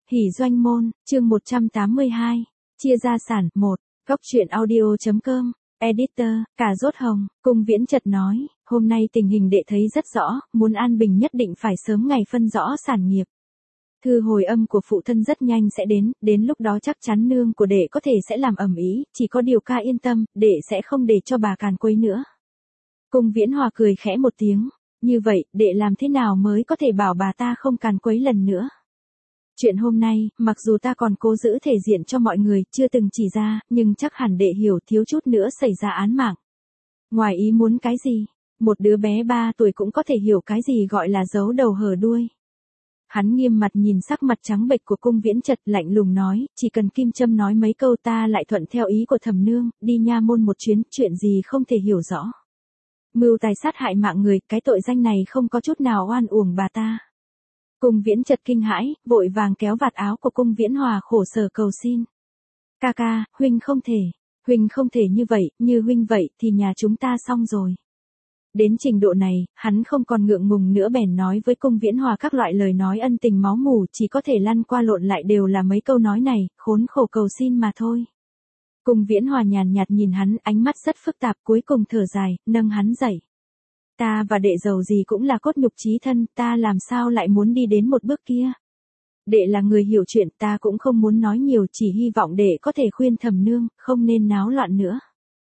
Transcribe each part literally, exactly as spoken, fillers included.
Hỷ doanh môn, chương một trăm tám mươi hai, chia gia sản, một, góc truyện audio.com, editor, cà rốt hồng, Cung Viễn Chật nói, hôm nay tình hình đệ thấy rất rõ, muốn an bình nhất định phải sớm ngày phân rõ sản nghiệp. Thư hồi âm của phụ thân rất nhanh sẽ đến, đến lúc đó chắc chắn nương của đệ có thể sẽ làm ầm ĩ, chỉ có điều ca yên tâm, đệ sẽ không để cho bà càn quấy nữa. Cung Viễn Hòa cười khẽ một tiếng, như vậy, đệ làm thế nào mới có thể bảo bà ta không càn quấy lần nữa? Chuyện hôm nay, mặc dù ta còn cố giữ thể diện cho mọi người, chưa từng chỉ ra, nhưng chắc hẳn đệ hiểu thiếu chút nữa xảy ra án mạng. Ngoài ý muốn cái gì? Một đứa bé ba tuổi cũng có thể hiểu cái gì gọi là giấu đầu hở đuôi. Hắn nghiêm mặt nhìn sắc mặt trắng bệch của Cung Viễn Chật, lạnh lùng nói, chỉ cần Kim Châm nói mấy câu ta lại thuận theo ý của thẩm nương, đi nha môn một chuyến, chuyện gì không thể hiểu rõ. Mưu tài sát hại mạng người, cái tội danh này không có chút nào oan uổng bà ta. Cung Viễn Chật kinh hãi, vội vàng kéo vạt áo của Cung Viễn Hòa khổ sở cầu xin. Ca ca, huynh không thể, huynh không thể như vậy, như huynh vậy thì nhà chúng ta xong rồi. Đến trình độ này, hắn không còn ngượng ngùng nữa bèn nói với Cung Viễn Hòa các loại lời nói ân tình máu mủ, chỉ có thể lăn qua lộn lại đều là mấy câu nói này, khốn khổ cầu xin mà thôi. Cung Viễn Hòa nhàn nhạt nhìn hắn, ánh mắt rất phức tạp, cuối cùng thở dài, nâng hắn dậy. Ta và đệ giàu gì cũng là cốt nhục chí thân, ta làm sao lại muốn đi đến một bước kia. Đệ là người hiểu chuyện, ta cũng không muốn nói nhiều, chỉ hy vọng đệ có thể khuyên thẩm nương, không nên náo loạn nữa.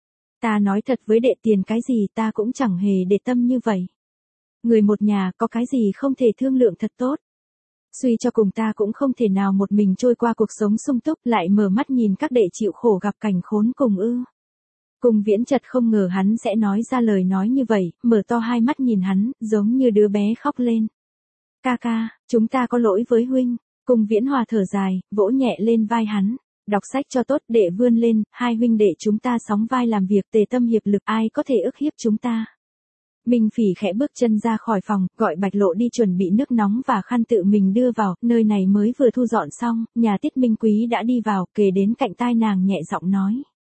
Ta nói thật với đệ, tiền cái gì ta cũng chẳng hề để tâm như vậy. Người một nhà có cái gì không thể thương lượng thật tốt. Suy cho cùng ta cũng không thể nào một mình trôi qua cuộc sống sung túc, lại mở mắt nhìn các đệ chịu khổ gặp cảnh khốn cùng ư. Cung Viễn Chật không ngờ hắn sẽ nói ra lời nói như vậy, mở to hai mắt nhìn hắn, giống như đứa bé khóc lên. Ca ca, chúng ta có lỗi với huynh. Cung Viễn Hòa thở dài, vỗ nhẹ lên vai hắn. Đọc sách cho tốt, đệ vươn lên, hai huynh đệ chúng ta sóng vai làm việc, tề tâm hiệp lực, ai có thể ức hiếp chúng ta. Minh Phỉ khẽ bước chân ra khỏi phòng, gọi Bạch Lộ đi chuẩn bị nước nóng và khăn tự mình đưa vào, nơi này mới vừa thu dọn xong, nhà Tiết Minh Quý đã đi vào, kề đến cạnh tai nàng nhẹ giọng nói.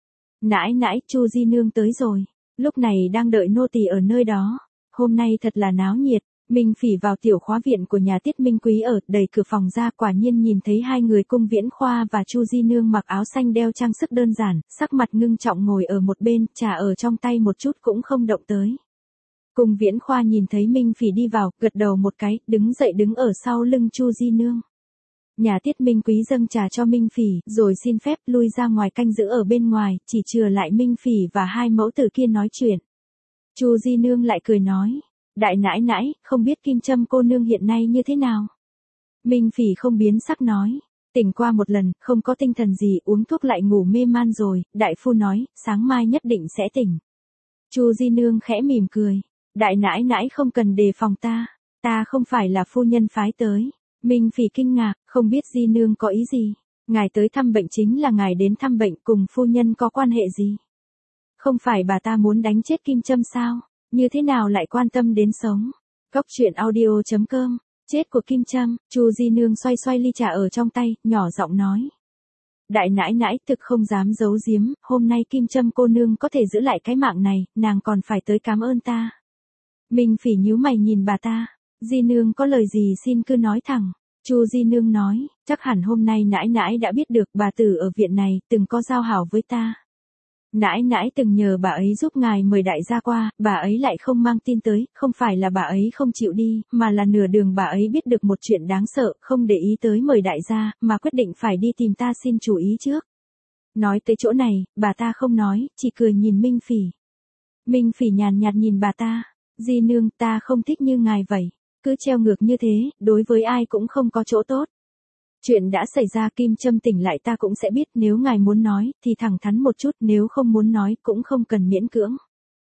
Nãi nãi, Chu Di Nương tới rồi, lúc này đang đợi nô tỳ ở nơi đó, hôm nay thật là náo nhiệt. Minh Phỉ vào tiểu khóa viện của nhà Tiết Minh Quý ở, đẩy cửa phòng ra, quả nhiên nhìn thấy hai người Cung Viễn Khoa và Chu Di Nương mặc áo xanh đeo trang sức đơn giản, sắc mặt ngưng trọng ngồi ở một bên, trà ở trong tay một chút cũng không động tới. Cung Viễn Khoa nhìn thấy Minh Phỉ đi vào, gật đầu một cái, đứng dậy đứng ở sau lưng Chu Di Nương. Nhà Tiết Minh Quý dâng trà cho Minh Phỉ, rồi xin phép lui ra ngoài canh giữ ở bên ngoài, chỉ chừa lại Minh Phỉ và hai mẫu tử kia nói chuyện. Chu Di Nương lại cười nói. Đại nãi nãi, không biết Kim Châm cô nương hiện nay như thế nào? Minh Phỉ không biến sắc nói. Tỉnh qua một lần, không có tinh thần gì, uống thuốc lại ngủ mê man rồi, đại phu nói, sáng mai nhất định sẽ tỉnh. Chu Di Nương khẽ mỉm cười. Đại nãi nãi không cần đề phòng ta, ta không phải là phu nhân phái tới. Minh Phỉ kinh ngạc, không biết Di Nương có ý gì. Ngài tới thăm bệnh chính là ngài đến thăm bệnh, cùng phu nhân có quan hệ gì? Không phải bà ta muốn đánh chết Kim Châm sao? Như thế nào lại quan tâm đến sống? Góc truyện audio.com, chết của Kim Châm, Chu Di Nương xoay xoay ly trà ở trong tay, nhỏ giọng nói. Đại nãi nãi thực không dám giấu giếm, hôm nay Kim Châm cô nương có thể giữ lại cái mạng này, nàng còn phải tới cảm ơn ta. Minh Phỉ nhíu mày nhìn bà ta, Di Nương có lời gì xin cứ nói thẳng. Chu Di Nương nói, chắc hẳn hôm nay nãi nãi đã biết được bà tử ở viện này từng có giao hảo với ta. Nãi nãi từng nhờ bà ấy giúp ngài mời đại gia qua, bà ấy lại không mang tin tới, không phải là bà ấy không chịu đi, mà là nửa đường bà ấy biết được một chuyện đáng sợ, không để ý tới mời đại gia, mà quyết định phải đi tìm ta xin chủ ý trước. Nói tới chỗ này, bà ta không nói, chỉ cười nhìn Minh Phỉ. Minh Phỉ nhàn nhạt nhìn bà ta, Di Nương, ta không thích như ngài vậy, cứ treo ngược như thế, đối với ai cũng không có chỗ tốt. Chuyện đã xảy ra, Kim Châm tỉnh lại ta cũng sẽ biết, nếu ngài muốn nói, thì thẳng thắn một chút, nếu không muốn nói, cũng không cần miễn cưỡng.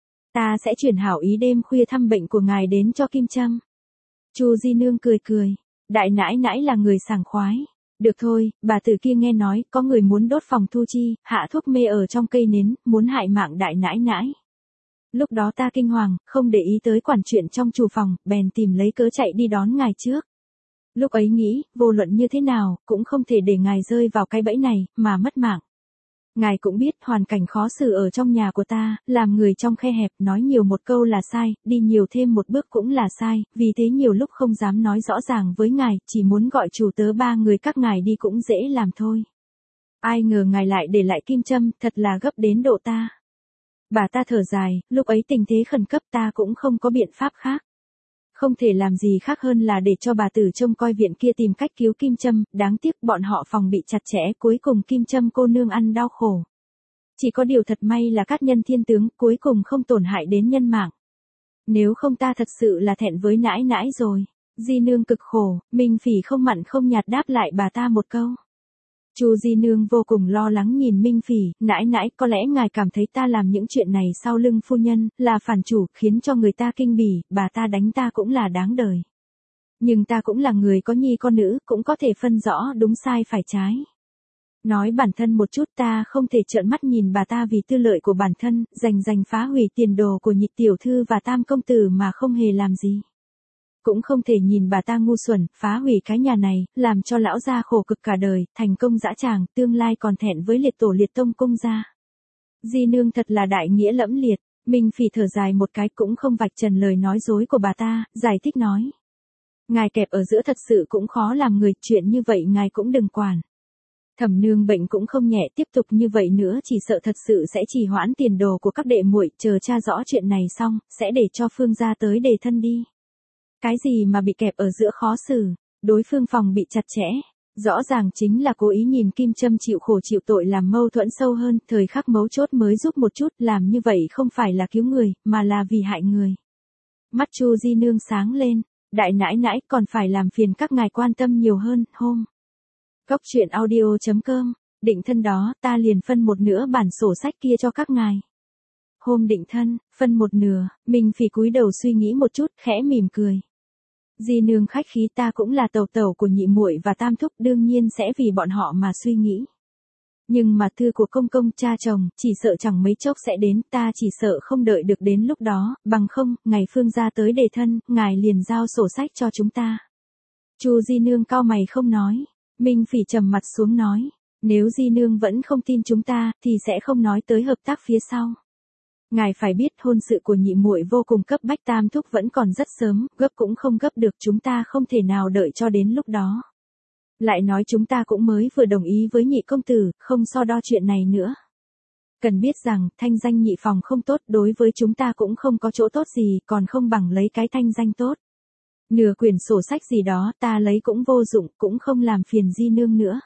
Ta sẽ chuyển hảo ý đêm khuya thăm bệnh của ngài đến cho Kim Châm. Chu Di Nương cười cười, đại nãi nãi là người sảng khoái. Được thôi, bà tử kia nghe nói, có người muốn đốt phòng thu chi, hạ thuốc mê ở trong cây nến, muốn hại mạng đại nãi nãi. Lúc đó ta kinh hoàng, không để ý tới quản chuyện trong chủ phòng, bèn tìm lấy cớ chạy đi đón ngài trước. Lúc ấy nghĩ, vô luận như thế nào, cũng không thể để ngài rơi vào cái bẫy này, mà mất mạng. Ngài cũng biết hoàn cảnh khó xử ở trong nhà của ta, làm người trong khe hẹp, nói nhiều một câu là sai, đi nhiều thêm một bước cũng là sai, vì thế nhiều lúc không dám nói rõ ràng với ngài, chỉ muốn gọi chủ tớ ba người các ngài đi cũng dễ làm thôi. Ai ngờ ngài lại để lại kim châm, thật là gấp đến độ ta. Bà ta thở dài, lúc ấy tình thế khẩn cấp ta cũng không có biện pháp khác. Không thể làm gì khác hơn là để cho bà tử trông coi viện kia tìm cách cứu kim châm, đáng tiếc bọn họ phòng bị chặt chẽ, cuối cùng kim châm cô nương ăn đau khổ. Chỉ có điều thật may là cát nhân thiên tướng, cuối cùng không tổn hại đến nhân mạng. Nếu không ta thật sự là thẹn với nãi nãi rồi. Di nương cực khổ, Minh Phỉ không mặn không nhạt đáp lại bà ta một câu. Chu Di nương vô cùng lo lắng nhìn Minh Phỉ, nãi nãi, có lẽ ngài cảm thấy ta làm những chuyện này sau lưng phu nhân, là phản chủ, khiến cho người ta kinh bỉ, bà ta đánh ta cũng là đáng đời. Nhưng ta cũng là người có nhi có nữ, cũng có thể phân rõ đúng sai phải trái. Nói bản thân một chút, ta không thể trợn mắt nhìn bà ta vì tư lợi của bản thân, giành giành phá hủy tiền đồ của nhị tiểu thư và tam công tử mà không hề làm gì. Cũng không thể nhìn bà ta ngu xuẩn, phá hủy cái nhà này, làm cho lão gia khổ cực cả đời, thành công dã tràng, tương lai còn thẹn với liệt tổ liệt tông cung gia. Di nương thật là đại nghĩa lẫm liệt, Minh Phỉ thở dài một cái cũng không vạch trần lời nói dối của bà ta, giải thích nói. Ngài kẹp ở giữa thật sự cũng khó làm người, chuyện như vậy ngài cũng đừng quản. Thẩm nương bệnh cũng không nhẹ, tiếp tục như vậy nữa chỉ sợ thật sự sẽ trì hoãn tiền đồ của các đệ muội, chờ tra rõ chuyện này xong, sẽ để cho Phương gia tới đề thân đi. Cái gì mà bị kẹp ở giữa khó xử, đối phương phòng bị chặt chẽ, rõ ràng chính là cố ý nhìn Kim Châm chịu khổ chịu tội làm mâu thuẫn sâu hơn, thời khắc mấu chốt mới giúp một chút, làm như vậy không phải là cứu người, mà là vì hại người. Mắt Chu Di nương sáng lên, đại nãi nãi còn phải làm phiền các ngài quan tâm nhiều hơn, hôm. Góc truyện audio chấm com, định thân đó, ta liền phân một nửa bản sổ sách kia cho các ngài. Hôm định thân, phân một nửa, Minh Phỉ cúi đầu suy nghĩ một chút, khẽ mỉm cười. Di nương khách khí, ta cũng là tẩu tẩu của nhị muội và tam thúc, đương nhiên sẽ vì bọn họ mà suy nghĩ. Nhưng mà thư của công công cha chồng, chỉ sợ chẳng mấy chốc sẽ đến, ta chỉ sợ không đợi được đến lúc đó, bằng không, ngày Phương gia tới đề thân, ngài liền giao sổ sách cho chúng ta. Chu Di nương cau mày không nói, Minh Phỉ trầm mặt xuống nói, nếu Di nương vẫn không tin chúng ta, thì sẽ không nói tới hợp tác phía sau. Ngài phải biết hôn sự của nhị muội vô cùng cấp bách, tam thúc vẫn còn rất sớm, gấp cũng không gấp được, chúng ta không thể nào đợi cho đến lúc đó. Lại nói chúng ta cũng mới vừa đồng ý với nhị công tử, không so đo chuyện này nữa. Cần biết rằng, thanh danh nhị phòng không tốt, đối với chúng ta cũng không có chỗ tốt gì, còn không bằng lấy cái thanh danh tốt. Nửa quyển sổ sách gì đó, ta lấy cũng vô dụng, cũng không làm phiền Di nương nữa.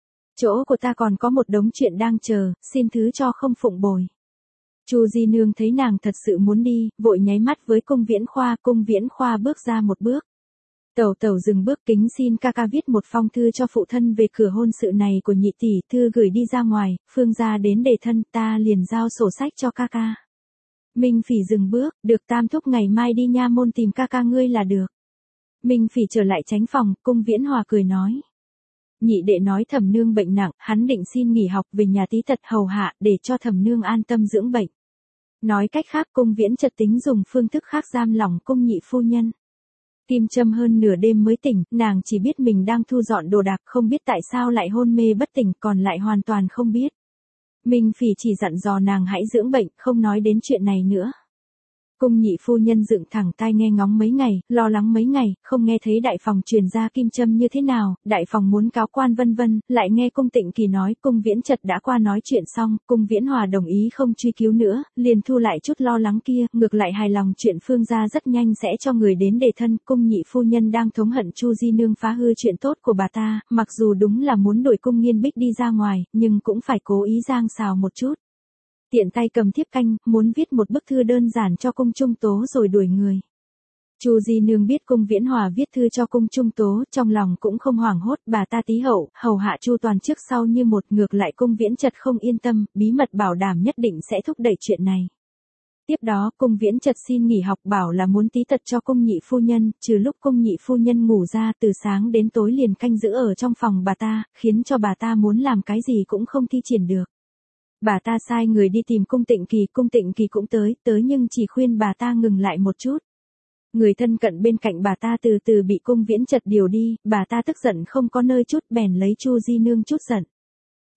Chỗ của ta còn có một đống chuyện đang chờ, xin thứ cho không phụng bồi. Chu Di nương thấy nàng thật sự muốn đi, vội nháy mắt với Cung Viễn Khoa, Cung Viễn Khoa bước ra một bước. Tẩu tẩu dừng bước, kính xin ca ca viết một phong thư cho phụ thân về cửa hôn sự này của nhị tỷ, thư gửi đi ra ngoài, Phương gia đến đề thân, ta liền giao sổ sách cho ca ca. Minh Phỉ dừng bước, được, tam thúc ngày mai đi nha môn tìm ca ca ngươi là được. Minh Phỉ trở lại tránh phòng, Cung Viễn Hòa cười nói. Nhị đệ nói Thẩm nương bệnh nặng, hắn định xin nghỉ học về nhà tí tật hầu hạ, để cho Thẩm nương an tâm dưỡng bệnh. Nói cách khác, Cung Viễn chợt tính dùng phương thức khác giam lỏng cung nhị phu nhân. Kim Châm hơn nửa đêm mới tỉnh, nàng chỉ biết mình đang thu dọn đồ đạc, không biết tại sao lại hôn mê bất tỉnh, còn lại hoàn toàn không biết. Minh Phỉ chỉ dặn dò nàng hãy dưỡng bệnh, không nói đến chuyện này nữa. Cung nhị phu nhân dựng thẳng tai nghe ngóng mấy ngày, lo lắng mấy ngày, không nghe thấy đại phòng truyền ra Kim Châm như thế nào, đại phòng muốn cáo quan vân vân, lại nghe Cung Tịnh Kỳ nói Cung Viễn Chật đã qua nói chuyện xong, Cung Viễn Hòa đồng ý không truy cứu nữa, liền thu lại chút lo lắng kia, ngược lại hài lòng chuyện Phương gia rất nhanh sẽ cho người đến đề thân. Cung nhị phu nhân đang thống hận Chu Di nương phá hư chuyện tốt của bà ta, mặc dù đúng là muốn đuổi Cung Nghiên Bích đi ra ngoài, nhưng cũng phải cố ý giang xào một chút. Tiện tay cầm thiếp canh, muốn viết một bức thư đơn giản cho Cung Trung Tố rồi đuổi người. Chu Di nương biết Cung Viễn Hòa viết thư cho Cung Trung Tố, trong lòng cũng không hoảng hốt, bà ta tí hậu, hầu hạ Chu toàn trước sau như một, ngược lại Cung Viễn Chật không yên tâm, bí mật bảo đảm nhất định sẽ thúc đẩy chuyện này. Tiếp đó, Cung Viễn Chật xin nghỉ học, bảo là muốn tí tật cho Cung nhị phu nhân, trừ lúc Cung nhị phu nhân ngủ ra, từ sáng đến tối liền canh giữ ở trong phòng bà ta, khiến cho bà ta muốn làm cái gì cũng không thi triển được. Bà ta sai người đi tìm Cung Tịnh Kỳ, Cung Tịnh Kỳ cũng tới, tới nhưng chỉ khuyên bà ta ngừng lại một chút. Người thân cận bên cạnh bà ta từ từ bị Cung Viễn Chật điều đi, bà ta tức giận không có nơi chút, bèn lấy Chu Di nương chút giận.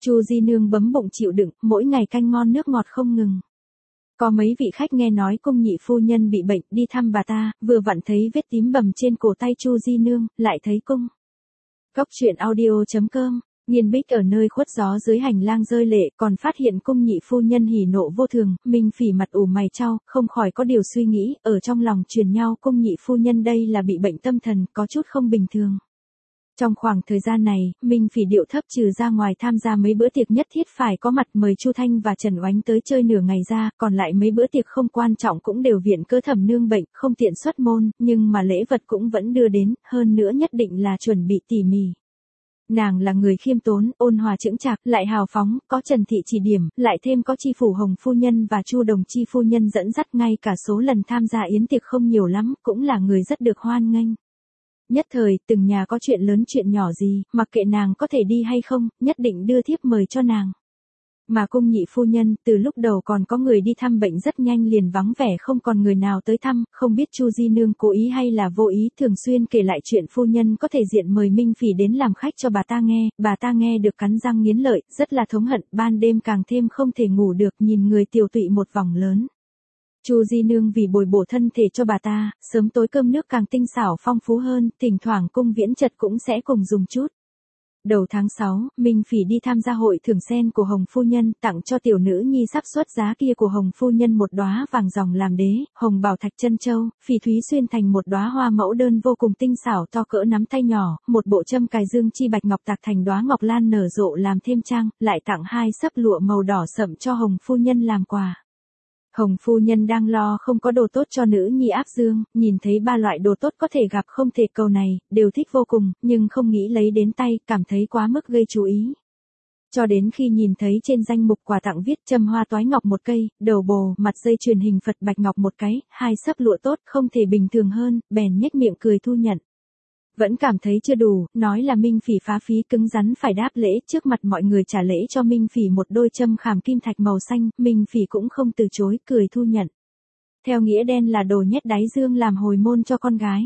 Chu Di Nương bấm bụng chịu đựng, mỗi ngày canh ngon nước ngọt không ngừng. Có mấy vị khách nghe nói cung nhị phu nhân bị bệnh, đi thăm bà ta, vừa vặn thấy vết tím bầm trên cổ tay Chu Di Nương, lại thấy cung. Góc truyện audio.com, Nghiên Bích ở nơi khuất gió dưới hành lang rơi lệ, còn phát hiện cung nhị phu nhân hỉ nộ vô thường, Minh Phỉ mặt ủ mày chau, không khỏi có điều suy nghĩ, ở trong lòng truyền nhau cung nhị phu nhân đây là bị bệnh tâm thần, có chút không bình thường. Trong khoảng thời gian này, Minh Phỉ điệu thấp trừ ra ngoài tham gia mấy bữa tiệc nhất thiết phải có mặt mời Chu Thanh và Trần Oánh tới chơi nửa ngày ra, còn lại mấy bữa tiệc không quan trọng cũng đều viện cớ Thẩm Nương bệnh, không tiện xuất môn, nhưng mà lễ vật cũng vẫn đưa đến, hơn nữa nhất định là chuẩn bị tỉ mỉ. Nàng là người khiêm tốn, ôn hòa chững chạc, lại hào phóng, có Trần Thị chỉ điểm, lại thêm có Chi Phủ Hồng phu nhân và Chu Đồng Chi phu nhân dẫn dắt, ngay cả số lần tham gia yến tiệc không nhiều lắm, cũng là người rất được hoan nghênh. Nhất thời, từng nhà có chuyện lớn chuyện nhỏ gì, mặc kệ nàng có thể đi hay không, nhất định đưa thiếp mời cho nàng. Mà cung nhị phu nhân, từ lúc đầu còn có người đi thăm bệnh rất nhanh liền vắng vẻ không còn người nào tới thăm, không biết Chu Di Nương cố ý hay là vô ý, thường xuyên kể lại chuyện phu nhân có thể diện mời Minh Phỉ đến làm khách cho bà ta nghe, bà ta nghe được cắn răng nghiến lợi, rất là thống hận, ban đêm càng thêm không thể ngủ được, nhìn người tiều tụy một vòng lớn. Chu Di Nương vì bồi bổ thân thể cho bà ta, sớm tối cơm nước càng tinh xảo phong phú hơn, thỉnh thoảng cung Viễn Chật cũng sẽ cùng dùng chút. Đầu tháng sáu, Minh Phỉ đi tham gia hội thưởng sen của Hồng phu nhân, tặng cho tiểu nữ nhi sắp xuất giá kia của Hồng phu nhân một đóa vàng ròng làm đế, hồng bảo thạch chân châu, phỉ thúy xuyên thành một đóa hoa mẫu đơn vô cùng tinh xảo to cỡ nắm tay nhỏ, một bộ châm cài dương chi bạch ngọc tạc thành đóa ngọc lan nở rộ làm thêm trang, lại tặng hai sấp lụa màu đỏ sậm cho Hồng phu nhân làm quà. Hồng phu nhân đang lo không có đồ tốt cho nữ nhi áp dương, nhìn thấy ba loại đồ tốt có thể gặp không thể cầu này, đều thích vô cùng, nhưng không nghĩ lấy đến tay, cảm thấy quá mức gây chú ý. Cho đến khi nhìn thấy trên danh mục quà tặng viết châm hoa toái ngọc một cây, đầu bồ, mặt dây chuyền hình Phật bạch ngọc một cái, hai sấp lụa tốt, không thể bình thường hơn, bèn nhếch miệng cười thu nhận. Vẫn cảm thấy chưa đủ, nói là Minh Phỉ phá phí cứng rắn phải đáp lễ, trước mặt mọi người trả lễ cho Minh Phỉ một đôi châm khảm kim thạch màu xanh, Minh Phỉ cũng không từ chối, cười thu nhận. Theo nghĩa đen là đồ nhét đáy dương làm hồi môn cho con gái.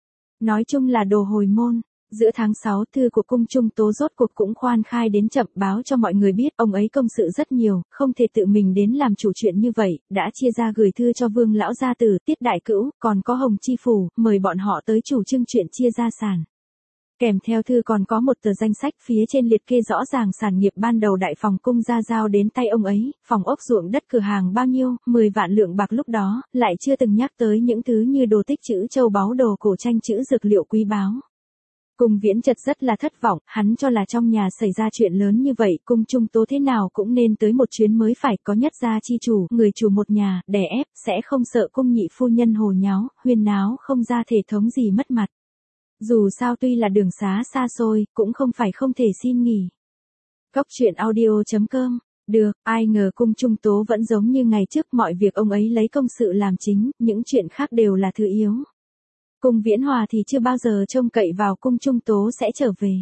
Nói chung là đồ hồi môn. Giữa tháng sáu, thư của cung Trung Tố rốt cuộc cũng khoan khai đến chậm, báo cho mọi người biết ông ấy công sự rất nhiều, không thể tự mình đến làm chủ chuyện như vậy, đã chia ra gửi thư cho Vương lão gia tử, Tiết đại cữu, còn có Hồng chi phủ, mời bọn họ tới chủ trương chuyện chia gia sản. Kèm theo thư còn có một tờ danh sách, phía trên liệt kê rõ ràng sản nghiệp ban đầu đại phòng cung gia giao đến tay ông ấy, phòng ốc ruộng đất cửa hàng bao nhiêu, mười vạn lượng bạc lúc đó, lại chưa từng nhắc tới những thứ như đồ tích trữ châu báu, đồ cổ tranh chữ dược liệu quý báu. Cung Viễn Chật rất là thất vọng, hắn cho là trong nhà xảy ra chuyện lớn như vậy, cung Trung Tố thế nào cũng nên tới một chuyến mới phải, có nhất gia chi chủ, người chủ một nhà, đè ép, sẽ không sợ cung nhị phu nhân hồ nháo, huyên náo, không ra thể thống gì mất mặt. Dù sao tuy là đường xá xa xôi, cũng không phải không thể xin nghỉ. Góc truyện audio.com, được, ai ngờ cung Trung Tố vẫn giống như ngày trước, mọi việc ông ấy lấy công sự làm chính, những chuyện khác đều là thứ yếu. Cung Viễn Hòa thì chưa bao giờ trông cậy vào cung Trung Tố sẽ trở về.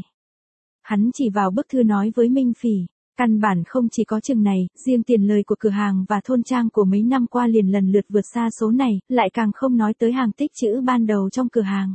Hắn chỉ vào bức thư nói với Minh Phỉ, căn bản không chỉ có chừng này, riêng tiền lời của cửa hàng và thôn trang của mấy năm qua liền lần lượt vượt xa số này, lại càng không nói tới hàng tích trữ ban đầu trong cửa hàng.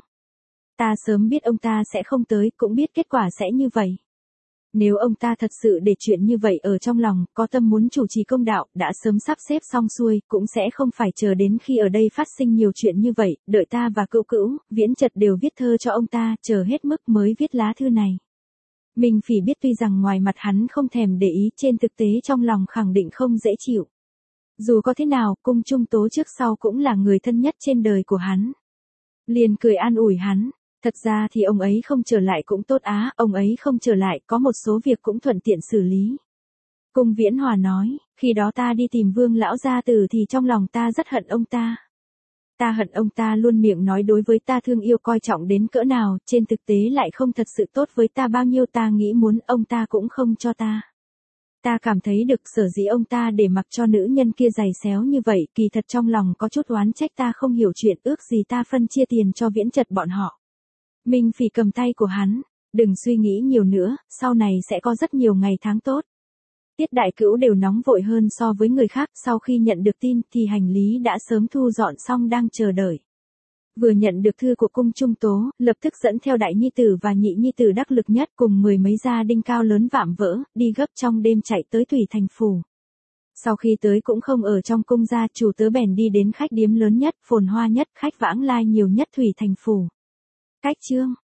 Ta sớm biết ông ta sẽ không tới, cũng biết kết quả sẽ như vậy. Nếu ông ta thật sự để chuyện như vậy ở trong lòng, có tâm muốn chủ trì công đạo, đã sớm sắp xếp xong xuôi, cũng sẽ không phải chờ đến khi ở đây phát sinh nhiều chuyện như vậy, đợi ta và Cữu Cữu, Viễn Chật đều viết thơ cho ông ta, chờ hết mức mới viết lá thư này. Minh Phỉ biết tuy rằng ngoài mặt hắn không thèm để ý, trên thực tế trong lòng khẳng định không dễ chịu. Dù có thế nào, cung Trung Tố trước sau cũng là người thân nhất trên đời của hắn. Liền cười an ủi hắn. Thật ra thì ông ấy không trở lại cũng tốt á, ông ấy không trở lại, có một số việc cũng thuận tiện xử lý. Cung Viễn Hòa nói, khi đó ta đi tìm Vương lão gia tử thì trong lòng ta rất hận ông ta. Ta hận ông ta luôn miệng nói đối với ta thương yêu coi trọng đến cỡ nào, trên thực tế lại không thật sự tốt với ta bao nhiêu, ta nghĩ muốn ông ta cũng không cho ta. Ta cảm thấy được sở dĩ ông ta để mặc cho nữ nhân kia giày xéo như vậy, kỳ thật trong lòng có chút oán trách ta không hiểu chuyện, ước gì ta phân chia tiền cho Viễn Chật bọn họ. Minh Phỉ cầm tay của hắn, đừng suy nghĩ nhiều nữa, sau này sẽ có rất nhiều ngày tháng tốt. Tiết đại cữu đều nóng vội hơn so với người khác, sau khi nhận được tin thì hành lý đã sớm thu dọn xong đang chờ đợi. Vừa nhận được thư của cung Trung Tố, lập tức dẫn theo đại nhi tử và nhị nhi tử đắc lực nhất cùng mười mấy gia đinh cao lớn vạm vỡ, đi gấp trong đêm chạy tới Thủy Thành Phủ. Sau khi tới cũng không ở trong cung gia, chủ tớ bèn đi đến khách điếm lớn nhất, phồn hoa nhất, khách vãng lai nhiều nhất Thủy Thành Phủ. Cách chương